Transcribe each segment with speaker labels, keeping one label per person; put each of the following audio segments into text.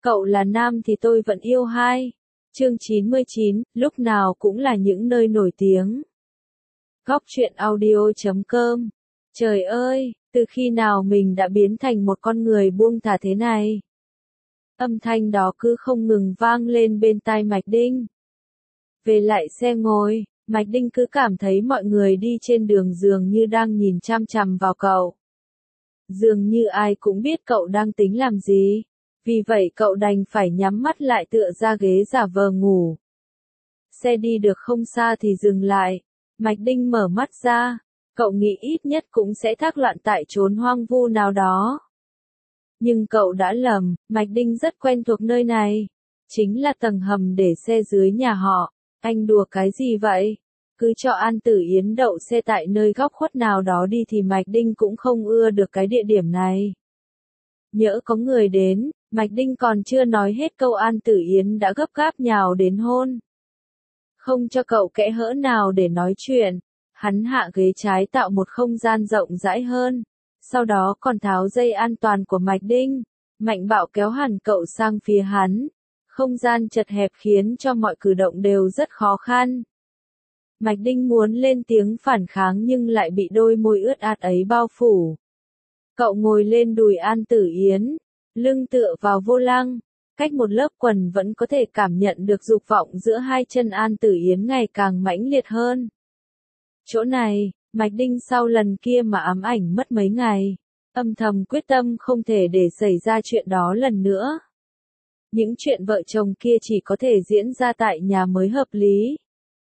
Speaker 1: Cậu là nam thì tôi vẫn yêu hai. Chương 99, lúc nào cũng là những nơi nổi tiếng. Góc truyện audio.com. Trời ơi, từ khi nào mình đã biến thành một con người buông thả thế này? Âm thanh đó cứ không ngừng vang lên bên tai Mạch Đinh. Về lại xe ngồi, Mạch Đinh cứ cảm thấy mọi người đi trên đường dường như đang nhìn chằm chằm vào cậu. Dường như ai cũng biết cậu đang tính làm gì. Vì vậy cậu đành phải nhắm mắt lại tựa ra ghế giả vờ ngủ. Xe đi được không xa thì dừng lại. Mạch Đinh mở mắt ra. Cậu nghĩ ít nhất cũng sẽ thác loạn tại chốn hoang vu nào đó. Nhưng cậu đã lầm, Mạch Đinh rất quen thuộc nơi này. Chính là tầng hầm để xe dưới nhà họ. Anh đùa cái gì vậy? Cứ cho An Tử Yến đậu xe tại nơi góc khuất nào đó đi thì Mạch Đinh cũng không ưa được cái địa điểm này. Nhỡ có người đến, Mạch Đinh còn chưa nói hết câu An Tử Yến đã gấp gáp nhào đến hôn. Không cho cậu kẽ hở nào để nói chuyện, hắn hạ ghế trái tạo một không gian rộng rãi hơn, sau đó còn tháo dây an toàn của Mạch Đinh, mạnh bạo kéo hẳn cậu sang phía hắn. Không gian chật hẹp khiến cho mọi cử động đều rất khó khăn. Mạch Đinh muốn lên tiếng phản kháng nhưng lại bị đôi môi ướt át ấy bao phủ. Cậu ngồi lên đùi An Tử Yến, lưng tựa vào vô lăng, cách một lớp quần vẫn có thể cảm nhận được dục vọng giữa hai chân An Tử Yến ngày càng mãnh liệt hơn. Chỗ này, Mạch Đinh sau lần kia mà ám ảnh mất mấy ngày, âm thầm quyết tâm không thể để xảy ra chuyện đó lần nữa. Những chuyện vợ chồng kia chỉ có thể diễn ra tại nhà mới hợp lý.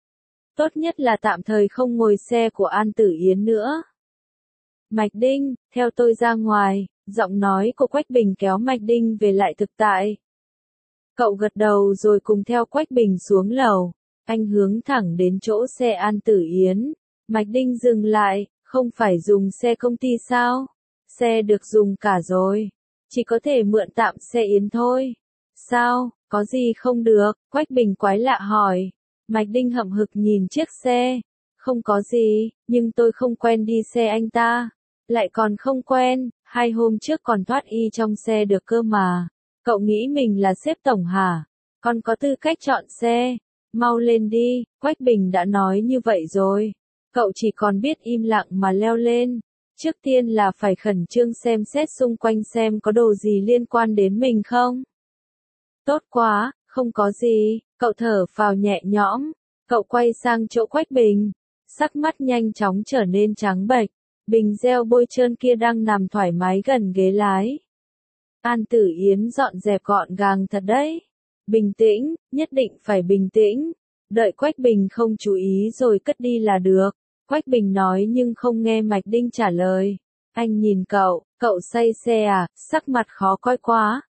Speaker 1: Tốt nhất là tạm thời không ngồi xe của An Tử Yến nữa. Mạch Đinh, theo tôi ra ngoài, giọng nói của Quách Bình kéo Mạch Đinh về lại thực tại. Cậu gật đầu rồi cùng theo Quách Bình xuống lầu. Anh hướng thẳng đến chỗ xe An Tử Yến. Mạch Đinh dừng lại, không phải dùng xe công ty sao? Xe được dùng cả rồi. Chỉ có thể mượn tạm xe Yến thôi. Sao, có gì không được? Quách Bình quái lạ hỏi. Mạch Đinh hậm hực nhìn chiếc xe. Không có gì, nhưng tôi không quen đi xe anh ta. Lại còn không quen, 2 hôm trước còn thoát y trong xe được cơ mà. Cậu nghĩ mình là sếp tổng hả? Còn có tư cách chọn xe. Mau lên đi, Quách Bình đã nói như vậy rồi. Cậu chỉ còn biết im lặng mà leo lên. Trước tiên là phải khẩn trương xem xét xung quanh xem có đồ gì liên quan đến mình không. Tốt quá, không có gì, cậu thở phào nhẹ nhõm. Cậu quay sang chỗ Quách Bình. Sắc mắt nhanh chóng trở nên trắng bệch. Bình gel bôi trơn kia đang nằm thoải mái gần ghế lái. An Tử Yến dọn dẹp gọn gàng thật đấy. Bình tĩnh, nhất định phải bình tĩnh. Đợi Quách Bình không chú ý rồi cất đi là được. Quách Bình nói nhưng không nghe Mạch Đinh trả lời. Anh nhìn cậu say xe à, sắc mặt khó coi quá.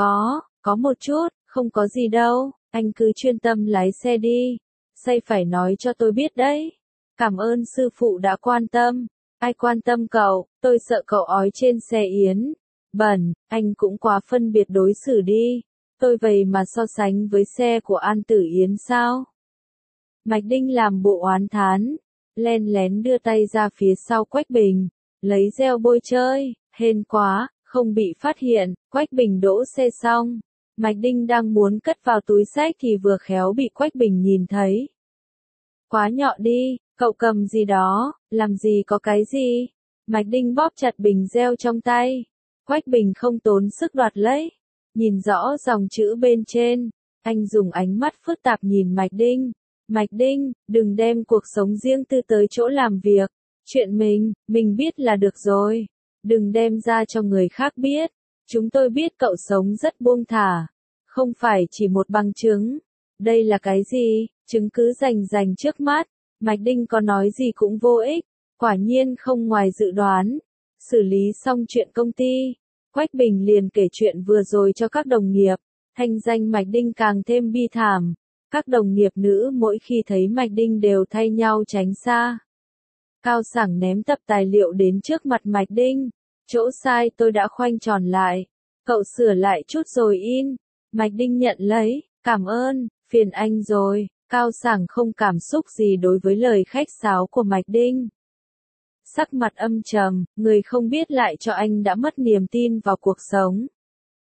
Speaker 1: Có một chút, không có gì đâu, anh cứ chuyên tâm lái xe đi. Say phải nói cho tôi biết đấy. Cảm ơn sư phụ đã quan tâm. Ai quan tâm cậu, tôi sợ cậu ói trên xe Yến. Bẩn, anh cũng quá phân biệt đối xử đi. Tôi vậy mà so sánh với xe của An Tử Yến sao? Mạch Đinh làm bộ oán thán, len lén đưa tay ra phía sau Quách Bình, lấy gel bôi chơi, hên quá, không bị phát hiện. Quách Bình đỗ xe xong, Mạch Đinh đang muốn cất vào túi xách thì vừa khéo bị Quách Bình nhìn thấy. Quá nhọ đi, cậu cầm gì đó, làm gì có cái gì? Mạch Đinh bóp chặt bình gel trong tay. Quách Bình không tốn sức đoạt lấy. Nhìn rõ dòng chữ bên trên, anh dùng ánh mắt phức tạp nhìn Mạch Đinh. Mạch Đinh, đừng đem cuộc sống riêng tư tới chỗ làm việc. Chuyện mình biết là được rồi. Đừng đem ra cho người khác biết. Chúng tôi biết cậu sống rất buông thả. Không phải chỉ một bằng chứng. Đây là cái gì? Chứng cứ rành trước mắt. Mạch Đinh có nói gì cũng vô ích. Quả nhiên không ngoài dự đoán. Xử lý xong chuyện công ty, Quách Bình liền kể chuyện vừa rồi cho các đồng nghiệp. Thanh danh Mạch Đinh càng thêm bi thảm. Các đồng nghiệp nữ mỗi khi thấy Mạch Đinh đều thay nhau tránh xa. Cao Sảng ném tập tài liệu đến trước mặt Mạch Đinh. Chỗ sai tôi đã khoanh tròn lại. Cậu sửa lại chút rồi in. Mạch Đinh nhận lấy. Cảm ơn, phiền anh rồi. Cao Sảng không cảm xúc gì đối với lời khách sáo của Mạch Đinh. Sắc mặt âm trầm, người không biết lại cho anh đã mất niềm tin vào cuộc sống.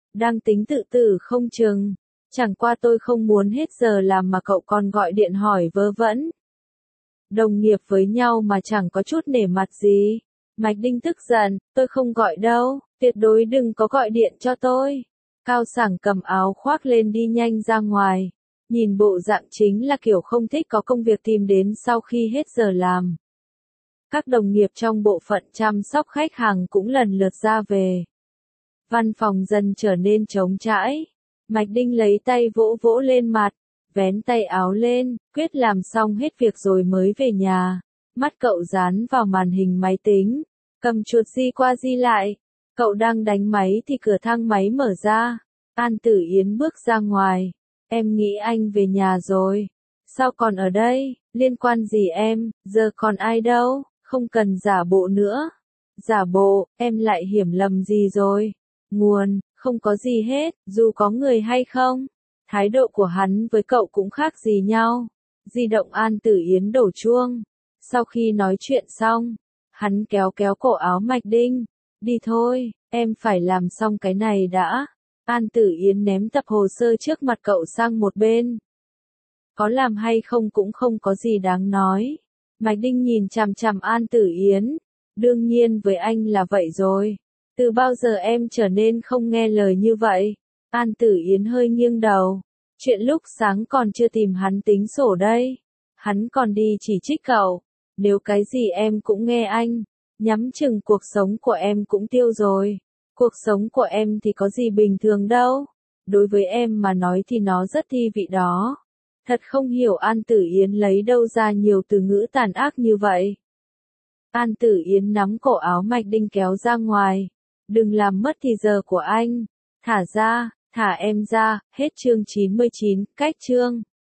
Speaker 1: Đang tính tự tử không chừng. Chẳng qua tôi không muốn hết giờ làm mà cậu còn gọi điện hỏi vớ vẩn. Đồng nghiệp với nhau mà chẳng có chút nể mặt gì. Mạch Đinh tức giận, tôi không gọi đâu, tuyệt đối đừng có gọi điện cho tôi. Cao Sảng cầm áo khoác lên đi nhanh ra ngoài. Nhìn bộ dạng chính là kiểu không thích có công việc tìm đến sau khi hết giờ làm. Các đồng nghiệp trong bộ phận chăm sóc khách hàng cũng lần lượt ra về. Văn phòng dần trở nên trống trải. Mạch Đinh lấy tay vỗ vỗ lên mặt, vén tay áo lên, quyết làm xong hết việc rồi mới về nhà. Mắt cậu dán vào màn hình máy tính, cầm chuột di qua di lại. Cậu đang đánh máy thì cửa thang máy mở ra. An Tử Yến bước ra ngoài. Em nghĩ anh về nhà rồi. Sao còn ở đây, liên quan gì em, giờ còn ai đâu, không cần giả bộ nữa. Giả bộ, em lại hiểu lầm gì rồi. Nguồn, không có gì hết, dù có người hay không. Thái độ của hắn với cậu cũng khác gì nhau. Di động An Tử Yến đổ chuông. Sau khi nói chuyện xong, hắn kéo kéo cổ áo Mạch Đinh. Đi thôi, em phải làm xong cái này đã. An Tử Yến ném tập hồ sơ trước mặt cậu sang một bên. Có làm hay không cũng không có gì đáng nói. Mạch Đinh nhìn chằm chằm An Tử Yến. Đương nhiên với anh là vậy rồi. Từ bao giờ em trở nên không nghe lời như vậy? An Tử Yến hơi nghiêng đầu. Chuyện lúc sáng còn chưa tìm hắn tính sổ đây. Hắn còn đi chỉ trích cậu. Nếu cái gì em cũng nghe anh, nhắm chừng cuộc sống của em cũng tiêu rồi. Cuộc sống của em thì có gì bình thường đâu. Đối với em mà nói thì nó rất thi vị đó. Thật không hiểu An Tử Yến lấy đâu ra nhiều từ ngữ tàn ác như vậy. An Tử Yến nắm cổ áo Mạch Đinh kéo ra ngoài. Đừng làm mất thì giờ của anh. Thả ra, thả em ra, hết chương 99, cách chương.